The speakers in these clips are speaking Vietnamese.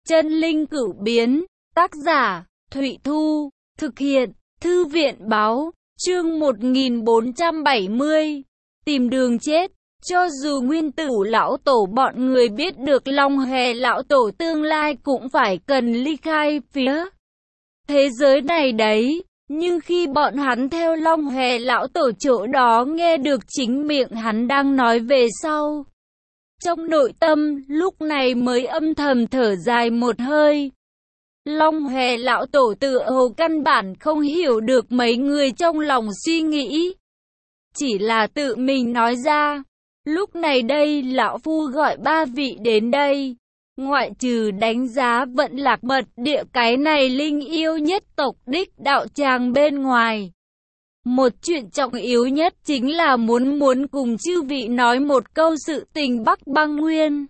Chân linh cửu biến, tác giả, Thụy Thu, thực hiện, Thư viện báo, chương 1470, tìm đường chết. Cho dù nguyên tử lão tổ bọn người biết được Long Hề lão tổ tương lai cũng phải cần ly khai phía thế giới này đấy, nhưng khi bọn hắn theo Long Hề lão tổ chỗ đó nghe được chính miệng hắn đang nói về sau, trong nội tâm lúc này mới âm thầm thở dài một hơi. Long Hề lão tổ tựa hồ căn bản không hiểu được mấy người trong lòng suy nghĩ, chỉ là tự mình nói ra. Lúc này đây lão phu gọi ba vị đến đây, ngoại trừ đánh giá Vận Lạc Mật Địa cái này linh yêu nhất tộc đích đạo tràng bên ngoài, một chuyện trọng yếu nhất chính là muốn cùng chư vị nói một câu sự tình Bắc Băng Nguyên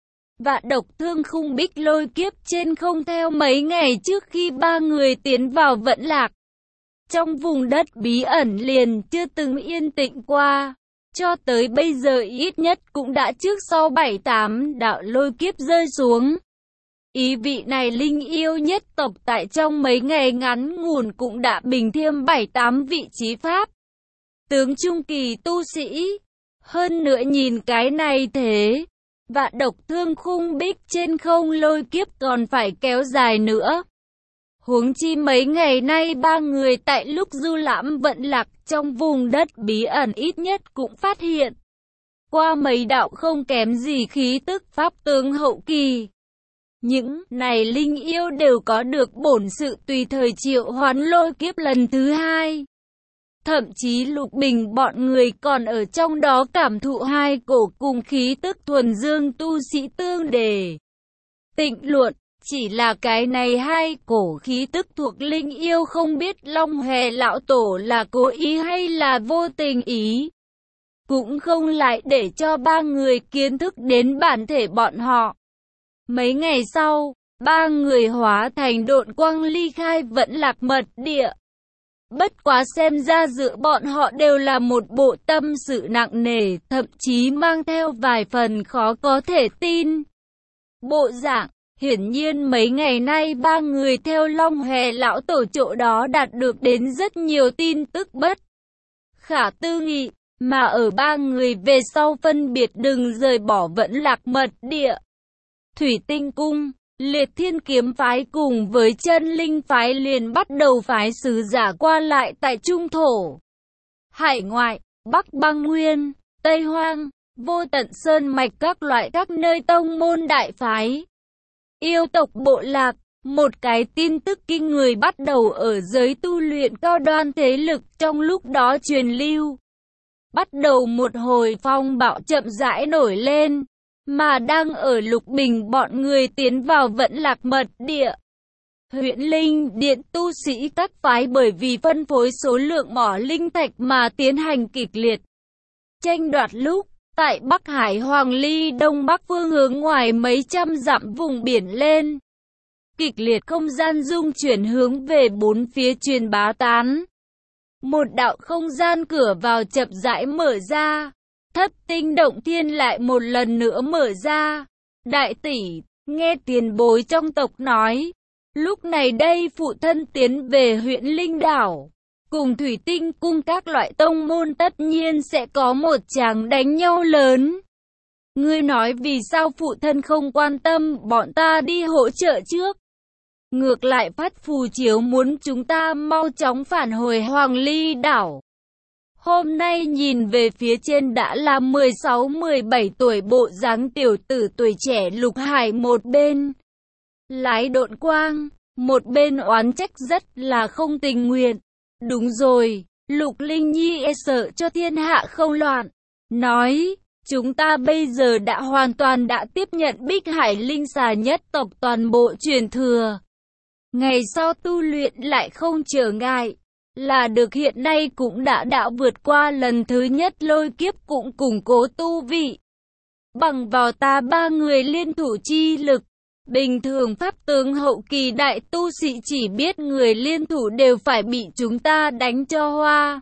và Độc Thương Khung Bích Lôi Kiếp trên không. Theo mấy ngày trước khi ba người tiến vào Vận Lạc, trong vùng đất bí ẩn liền chưa từng yên tĩnh qua. Cho tới bây giờ ít nhất cũng đã trước sau 7-8 đạo lôi kiếp rơi xuống. Ý vị này linh yêu nhất tộc tại trong mấy ngày ngắn ngủn cũng đã bình thiêm 7-8 vị trí pháp tướng trung kỳ tu sĩ. Hơn nữa nhìn cái này thế, và Độc Thương Khung Bích trên không lôi kiếp còn phải kéo dài nữa. Huống chi mấy ngày nay ba người tại lúc du lãm Vận Lạc trong vùng đất bí ẩn ít nhất cũng phát hiện qua mấy đạo không kém gì khí tức pháp tướng hậu kỳ. Những này linh yêu đều có được bổn sự tùy thời triệu hoán lôi kiếp lần thứ hai. Thậm chí Lục Bình bọn người còn ở trong đó cảm thụ hai cổ cùng khí tức thuần dương tu sĩ tương đề. Tịnh luận, chỉ là cái này hai cổ khí tức thuộc linh yêu không biết Long Hề lão tổ là cố ý hay là vô tình ý. Cũng không lại để cho ba người kiến thức đến bản thể bọn họ. Mấy ngày sau, ba người hóa thành độn quang ly khai Vận Lạc Mật Địa. Bất quá xem ra giữa bọn họ đều là một bộ tâm sự nặng nề, thậm chí mang theo vài phần khó có thể tin bộ dạng. Hiển nhiên mấy ngày nay ba người theo Long Hề lão tổ chỗ đó đạt được đến rất nhiều tin tức bất khả tư nghị, mà ở ba người về sau phân biệt đừng rời bỏ Vận Lạc Mật Địa. Thủy Tinh Cung, Liệt Thiên Kiếm phái cùng với Chân Linh phái liền bắt đầu phái sứ giả qua lại tại Trung Thổ, Hải Ngoại, Bắc Băng Nguyên, Tây Hoang, Vô Tận Sơn Mạch các nơi tông môn đại phái. Yêu tộc bộ lạc, một cái tin tức kinh người bắt đầu ở giới tu luyện cao đoan thế lực trong lúc đó truyền lưu. Bắt đầu một hồi phong bạo chậm rãi nổi lên, mà đang ở Lục Bình bọn người tiến vào Vận Lạc Mật Địa. Huyễn Linh Điện tu sĩ các phái bởi vì phân phối số lượng mỏ linh thạch mà tiến hành kịch liệt tranh đoạt lúc. Tại Bắc Hải Hoàng Ly Đông Bắc phương hướng ngoài mấy trăm dặm vùng biển lên, kịch liệt không gian dung chuyển hướng về bốn phía truyền bá tán. Một đạo không gian cửa vào chậm rãi mở ra, Thất Tinh Động Thiên lại một lần nữa mở ra. Đại tỷ, nghe tiền bối trong tộc nói, lúc này đây phụ thân tiến về huyện Linh Đảo. Cùng Thủy Tinh Cung các loại tông môn tất nhiên sẽ có một tràng đánh nhau lớn. Ngươi nói vì sao phụ thân không quan tâm bọn ta đi hỗ trợ trước? Ngược lại phát phù chiếu muốn chúng ta mau chóng phản hồi Hoàng Ly Đảo. Hôm nay nhìn về phía trên đã là 16-17 tuổi bộ dáng tiểu tử tuổi trẻ Lục Hải một bên lái độn quang, một bên oán trách rất là không tình nguyện. Đúng rồi, Lục Linh Nhi e sợ cho thiên hạ không loạn. Nói, chúng ta bây giờ đã hoàn toàn đã tiếp nhận Bích Hải Linh Xà nhất tộc toàn bộ truyền thừa. Ngày sau tu luyện lại không trở ngại, là được hiện nay cũng đã vượt qua lần thứ nhất lôi kiếp cũng củng cố tu vị. Bằng vào ta ba người liên thủ chi lực. Bình thường pháp tướng hậu kỳ đại tu sĩ chỉ biết người liên thủ đều phải bị chúng ta đánh cho hoa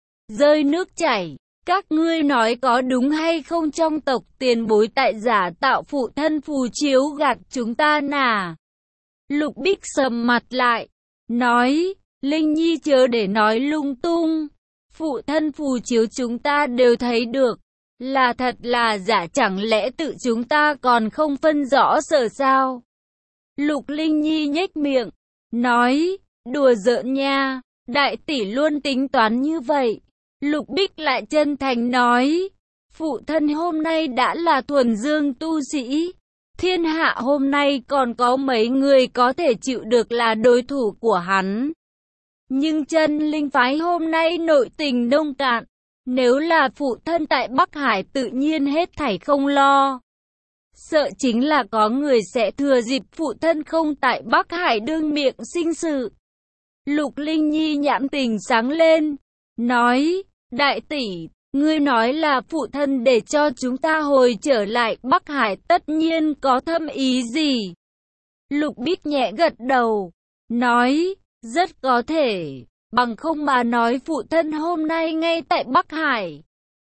rơi nước chảy. Các ngươi nói có đúng hay không? Trong tộc tiền bối tại giả tạo phụ thân phù chiếu gạt chúng ta nà? Lục Bích sầm mặt lại, nói, Linh Nhi chớ để nói lung tung. Phụ thân phù chiếu chúng ta đều thấy được. Là thật là giả, chẳng lẽ tự chúng ta còn không phân rõ sở sao? Lục Linh Nhi nhếch miệng, nói, đùa giỡn nha, đại tỷ luôn tính toán như vậy. Lục Bích lại chân thành nói, phụ thân hôm nay đã là thuần dương tu sĩ. Thiên hạ hôm nay còn có mấy người có thể chịu được là đối thủ của hắn. Nhưng chân linh phái hôm nay nội tình nông cạn. Nếu là phụ thân tại Bắc Hải tự nhiên hết thảy không lo. Sợ chính là có người sẽ thừa dịp phụ thân không tại Bắc Hải đương miệng sinh sự. Lục Linh Nhi nhãn tình sáng lên, nói, đại tỷ, ngươi nói là phụ thân để cho chúng ta hồi trở lại Bắc Hải tất nhiên có thâm ý gì? Lục Bích nhẹ gật đầu, nói, rất có thể, bằng không mà nói phụ thân hôm nay ngay tại Bắc Hải.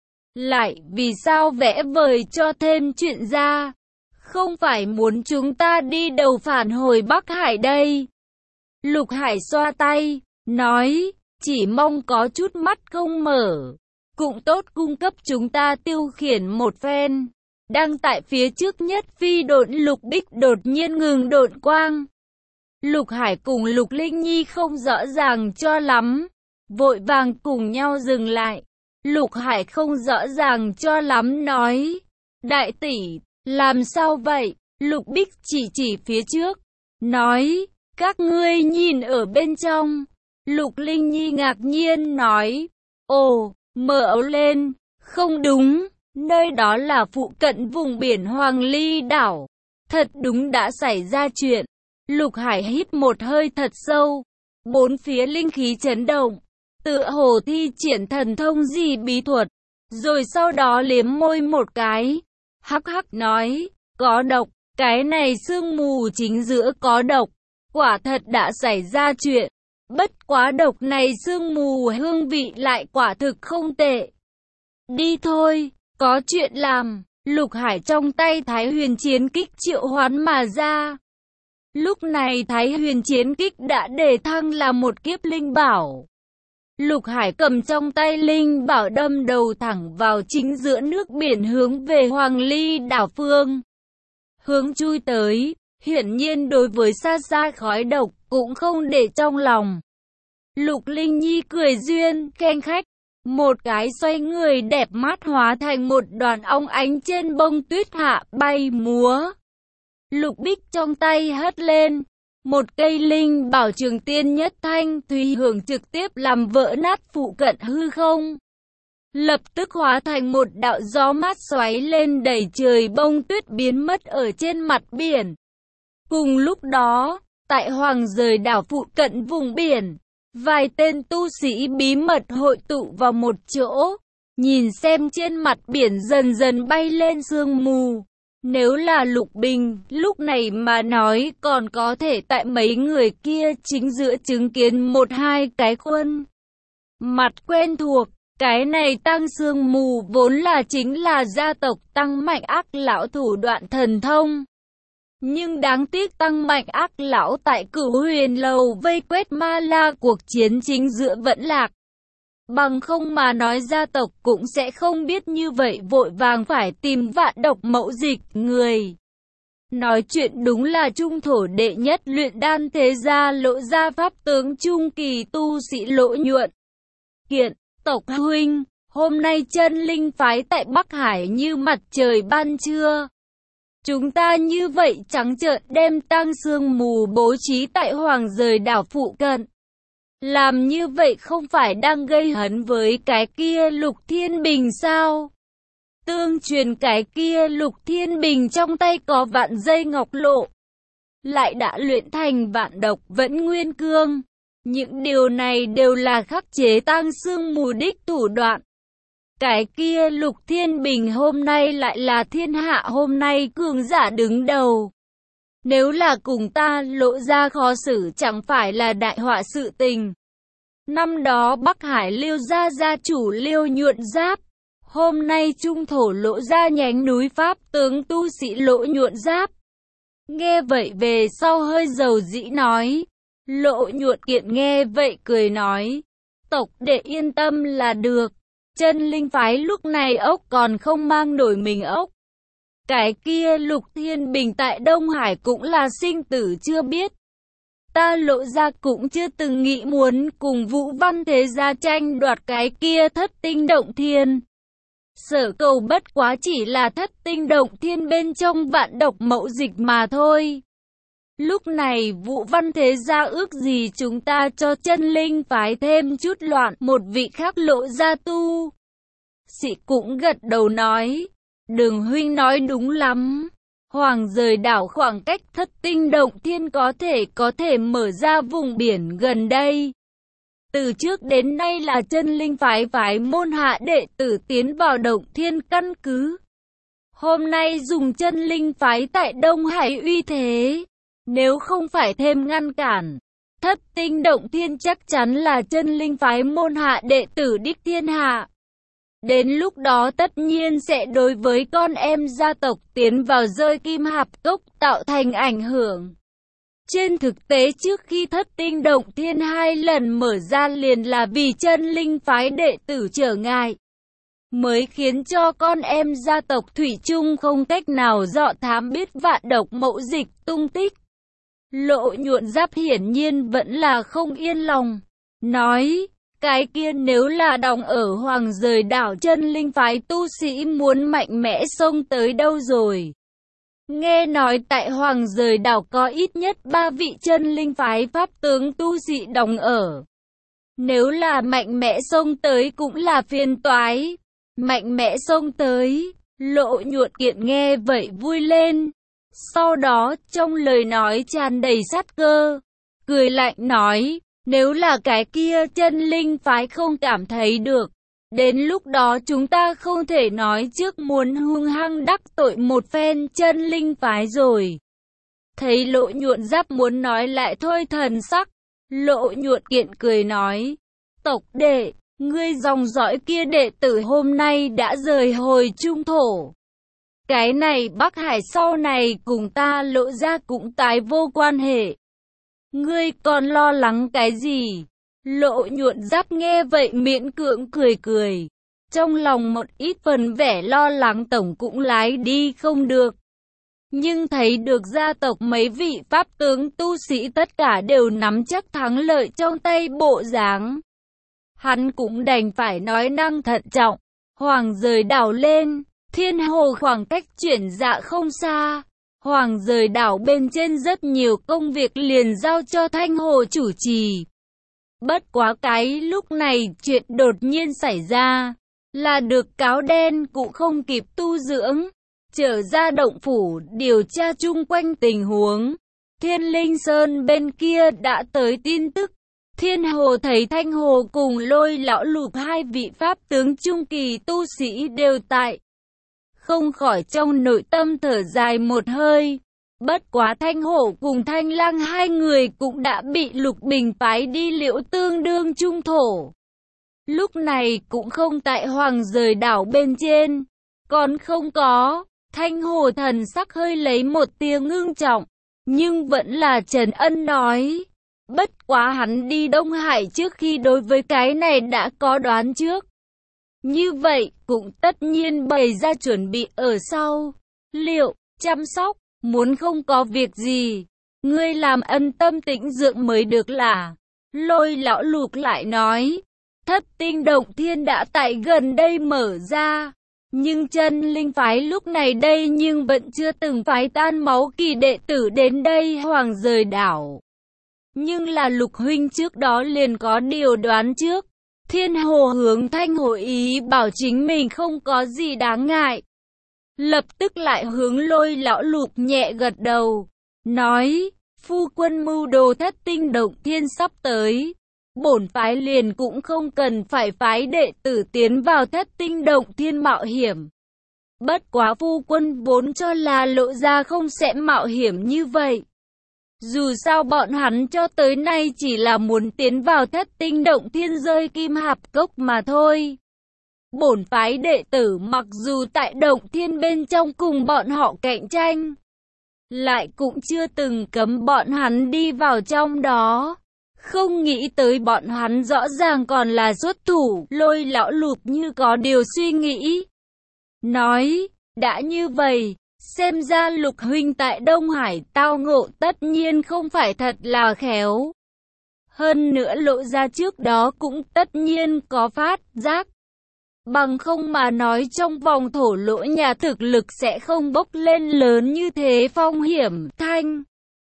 Lại vì sao vẽ vời cho thêm chuyện ra? Không phải muốn chúng ta đi đầu phản hồi Bắc Hải đây. Lục Hải xoa tay, nói, chỉ mong có chút mắt không mở. Cũng tốt cung cấp chúng ta tiêu khiển một phen. Đang tại phía trước nhất phi độn Lục Bích đột nhiên ngừng độn quang. Lục Hải cùng Lục Linh Nhi không rõ ràng cho lắm, vội vàng cùng nhau dừng lại. Lục Hải không rõ ràng cho lắm nói, đại tỷ, làm sao vậy? Lục Bích chỉ phía trước, nói, các ngươi nhìn ở bên trong. Lục Linh Nhi ngạc nhiên nói, ồ, mở ấu lên, không đúng, nơi đó là phụ cận vùng biển Hoàng Ly đảo. Thật đúng đã xảy ra chuyện. Lục Hải hít một hơi thật sâu, bốn phía linh khí chấn động, tựa hồ thi triển thần thông gì bí thuật, rồi sau đó liếm môi một cái, hắc hắc nói, có độc, cái này sương mù chính giữa có độc, quả thật đã xảy ra chuyện, bất quá độc này sương mù hương vị lại quả thực không tệ. Đi thôi, có chuyện làm. Lục Hải trong tay Thái Huyền Chiến Kích triệu hoán mà ra. Lúc này Thái Huyền Chiến Kích đã đề thăng là một kiếp linh bảo. Lục Hải cầm trong tay linh bảo đâm đầu thẳng vào chính giữa nước biển hướng về Hoàng Ly đảo phương. Hướng chui tới, hiển nhiên đối với xa xa khói độc cũng không để trong lòng. Lục Linh Nhi cười duyên, khen khách. Một cái xoay người đẹp mắt hóa thành một đoàn óng ánh trên bông tuyết hạ bay múa. Lục Bích trong tay hất lên, một cây linh bảo trường tiên nhất thanh thủy hưởng trực tiếp làm vỡ nát phụ cận hư không. Lập tức hóa thành một đạo gió mát xoáy lên đẩy trời bông tuyết biến mất ở trên mặt biển. Cùng lúc đó, tại Hoàng Rời đảo phụ cận vùng biển, vài tên tu sĩ bí mật hội tụ vào một chỗ, nhìn xem trên mặt biển dần dần bay lên sương mù. Nếu là Lục Bình, lúc này mà nói còn có thể tại mấy người kia chính giữa chứng kiến một hai cái khuôn mặt quen thuộc. Cái này Tăng Sương Mù vốn là chính là gia tộc Tăng Mạnh Ác Lão thủ đoạn thần thông. Nhưng đáng tiếc Tăng Mạnh Ác Lão tại Cửu Huyền Lầu vây quét Ma La cuộc chiến chính giữa vẫn lạc. Bằng không mà nói gia tộc cũng sẽ không biết như vậy vội vàng phải tìm Vạn Độc mẫu dịch người. Nói chuyện đúng là trung thổ đệ nhất luyện đan thế gia Lỗ gia pháp tướng trung kỳ tu sĩ Lỗ Nhuận. Kiện, tộc huynh, hôm nay chân linh phái tại Bắc Hải như mặt trời ban trưa. Chúng ta như vậy trắng trợn đem Tăng Sương Mù bố trí tại Hoàng Rời đảo phụ cận. Làm như vậy không phải đang gây hấn với cái kia Lục Thiên Bình sao? Tương truyền cái kia Lục Thiên Bình trong tay có vạn dây ngọc lộ, lại đã luyện thành vạn độc vẫn nguyên cương. Những điều này đều là khắc chế Tăng Sương Mù đích thủ đoạn. Cái kia Lục Thiên Bình hôm nay lại là thiên hạ hôm nay cường giả đứng đầu. Nếu là cùng ta Lộ ra khó xử chẳng phải là đại họa sự tình. Năm đó Bắc Hải Liêu gia gia chủ Liêu Nhuận Giáp, hôm nay trung thổ Lỗ gia nhánh núi Pháp tướng tu sĩ Lỗ Nhuận Giáp. Nghe vậy về sau hơi dầu dĩ nói. Lộ Nhuận Kiện nghe vậy cười nói. Tộc đệ yên tâm là được. Chân linh phái lúc này ốc còn không mang nổi mình ốc. Cái kia Lục Thiên Bình tại Đông Hải cũng là sinh tử chưa biết. Ta Lộ gia cũng chưa từng nghĩ muốn cùng Vũ Văn Thế gia tranh đoạt cái kia Thất Tinh Động Thiên. Sở cầu bất quá chỉ là Thất Tinh Động Thiên bên trong Vạn Độc Mậu Dịch mà thôi. Lúc này Vũ Văn Thế gia ước gì chúng ta cho chân linh phái thêm chút loạn. Một vị khác Lộ gia tu sĩ cũng gật đầu nói. Đường huynh nói đúng lắm. Hoàng rời đảo khoảng cách Thất Tinh Động Thiên có thể mở ra vùng biển gần đây. Từ trước đến nay là chân linh phái môn hạ đệ tử tiến vào Động Thiên căn cứ. Hôm nay dùng chân linh phái tại Đông Hải uy thế. Nếu không phải thêm ngăn cản, Thất Tinh Động Thiên chắc chắn là chân linh phái môn hạ đệ tử đích thiên hạ. Đến lúc đó tất nhiên sẽ đối với con em gia tộc tiến vào rơi Kim Hạp Cốc tạo thành ảnh hưởng. Trên thực tế trước khi Thất Tinh Động Thiên 2 lần mở ra liền là vì chân linh phái đệ tử trở ngại, mới khiến cho con em gia tộc Thủy Chung không cách nào dọ thám biết Vạn Độc Mậu Dịch tung tích. Lộ Nhuận Giáp hiển nhiên vẫn là không yên lòng, nói, cái kia nếu là đóng ở Hoàng rời đảo chân linh phái tu sĩ muốn mạnh mẽ xông tới đâu rồi. Nghe nói tại Hoàng rời đảo có ít nhất 3 vị chân linh phái pháp tướng tu sĩ đóng ở. Nếu là mạnh mẽ xông tới cũng là phiền toái. Mạnh mẽ xông tới, Lộ Nhuận Kiện nghe vậy vui lên. Sau đó trong lời nói tràn đầy sát cơ, cười lạnh nói, nếu là cái kia chân linh phái không cảm thấy được, đến lúc đó chúng ta không thể nói trước muốn hung hăng đắc tội một phen chân linh phái rồi. Thấy Lộ Nhuận Giáp muốn nói lại thôi thần sắc, Lộ Nhuận Kiện cười nói, tộc đệ, ngươi dòng dõi kia đệ tử hôm nay đã rời hồi trung thổ. Cái này Bắc Hải sau này cùng ta Lộ ra cũng tái vô quan hệ. Ngươi còn lo lắng cái gì? Lộ Nhuận Giáp nghe vậy miễn cưỡng cười cười. Trong lòng một ít phần vẻ lo lắng tổng cũng lái đi không được. Nhưng thấy được gia tộc mấy vị pháp tướng tu sĩ tất cả đều nắm chắc thắng lợi trong tay bộ dáng. Hắn cũng đành phải nói năng thận trọng. Hoàng rời đảo lên, Thiên Hồ khoảng cách chuyển dạ không xa. Hoàng rời đảo bên trên rất nhiều công việc liền giao cho Thanh Hồ chủ trì. Bất quá cái lúc này chuyện đột nhiên xảy ra, là được cáo đen cũng không kịp tu dưỡng. Trở ra động phủ điều tra chung quanh tình huống. Thiên Linh Sơn bên kia đã tới tin tức. Thiên Hồ thấy Thanh Hồ cùng Lôi Lão Lục hai vị pháp tướng trung kỳ tu sĩ đều tại. Không khỏi trong nội tâm thở dài một hơi. Bất quá Thanh Hổ cùng Thanh Lăng hai người cũng đã bị Lục Bình phái đi Liễu tương đương trung thổ. Lúc này cũng không tại Hoàng rời đảo bên trên. Còn không có, Thanh Hổ thần sắc hơi lấy một tia ngưng trọng. Nhưng vẫn là Trần Ân nói. Bất quá hắn đi Đông Hải trước khi đối với cái này đã có đoán trước. Như vậy cũng tất nhiên bày ra chuẩn bị ở sau. Liệu, chăm sóc, muốn không có việc gì. Ngươi làm ân tâm tĩnh dưỡng mới được là. Lôi Lão Lục lại nói. Thất Tinh Động Thiên đã tại gần đây mở ra. Nhưng chân linh phái lúc này đây nhưng vẫn chưa từng phái tan máu kỳ đệ tử đến đây Hoàng rời đảo. Nhưng là Lục huynh trước đó liền có điều đoán trước. Thiên Hồ hướng Thanh Hồ ý bảo chính mình không có gì đáng ngại. Lập tức lại hướng Lôi Lão Lục nhẹ gật đầu. Nói, phu quân mưu đồ Thất Tinh Động Thiên sắp tới. Bổn phái liền cũng không cần phải phái đệ tử tiến vào Thất Tinh Động Thiên mạo hiểm. Bất quá phu quân vốn cho là Lộ ra không sẽ mạo hiểm như vậy. Dù sao bọn hắn cho tới nay chỉ là muốn tiến vào Thất Tinh Động Thiên rơi Kim Hạp Cốc mà thôi. Bổn phái đệ tử mặc dù tại Động Thiên bên trong cùng bọn họ cạnh tranh, lại cũng chưa từng cấm bọn hắn đi vào trong đó. Không nghĩ tới bọn hắn rõ ràng còn là xuất thủ. Lôi lão lục như có điều suy nghĩ, nói, đã như vậy, xem ra Lục huynh tại Đông Hải tao ngộ tất nhiên không phải thật là khéo. Hơn nữa Lộ ra trước đó cũng tất nhiên có phát giác. Bằng không mà nói trong vòng thổ lỗ nhà thực lực sẽ không bốc lên lớn như thế. Phong Hiểm Thanh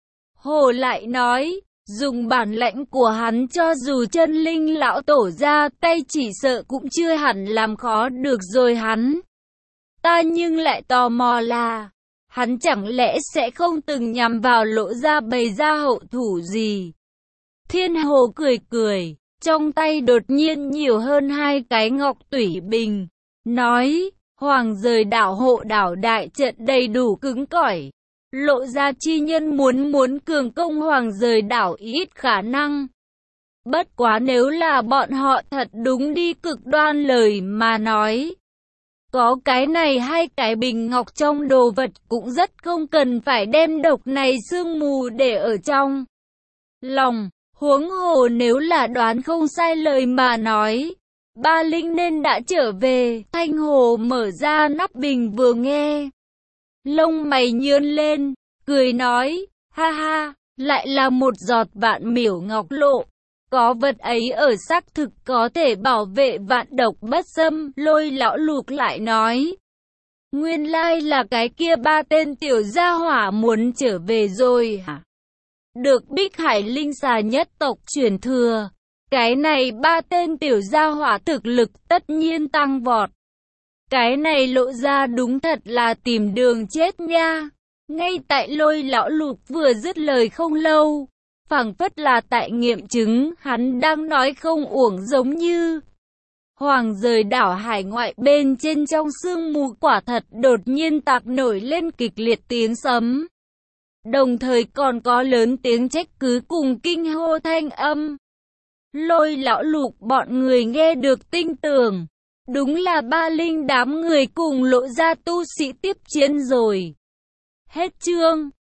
Hồ lại nói, dùng bản lãnh của hắn cho dù chân linh lão tổ ra tay chỉ sợ cũng chưa hẳn làm khó được rồi hắn. Ta nhưng lại tò mò là, hắn chẳng lẽ sẽ không từng nhằm vào Lộ ra bày ra hậu thủ gì? Thiên Hồ cười cười, trong tay đột nhiên nhiều hơn 2 cái ngọc tủy bình, nói, Hoàng rời đảo hộ đảo đại trận đầy đủ cứng cỏi. Lộ ra chi nhân muốn cường công Hoàng rời đảo ít khả năng. Bất quá nếu là bọn họ thật đúng đi cực đoan lời mà nói, có cái này 2 cái bình ngọc trong đồ vật cũng rất không cần phải đem độc này sương mù để ở trong lòng. Huống hồ nếu là đoán không sai lời mà nói, Ba Linh nên đã trở về. Thanh Hồ mở ra nắp bình vừa nghe, lông mày nhướng lên, cười nói, ha ha, lại là một giọt vạn miểu ngọc lộ. Có vật ấy ở xác thực có thể bảo vệ vạn độc bất xâm. Lôi lão lục lại nói, nguyên lai là cái kia 3 tên tiểu gia hỏa muốn trở về rồi hả? Được Bích Hải Linh xà nhất tộc truyền thừa, cái này 3 tên tiểu gia hỏa thực lực tất nhiên tăng vọt. Cái này Lộ ra đúng thật là tìm đường chết nha. Ngay tại Lôi lão lục vừa dứt lời không lâu, phảng phất là tại nghiệm chứng hắn đang nói không uổng giống như. Hoàng rời đảo hải ngoại bên trên trong sương mù quả thật đột nhiên tạc nổi lên kịch liệt tiếng sấm. Đồng thời còn có lớn tiếng trách cứ cùng kinh hô thanh âm. Lôi lão lục bọn người nghe được tinh tường. Đúng là Ba Linh đám người cùng Lộ ra tu sĩ tiếp chiến rồi. Hết chương.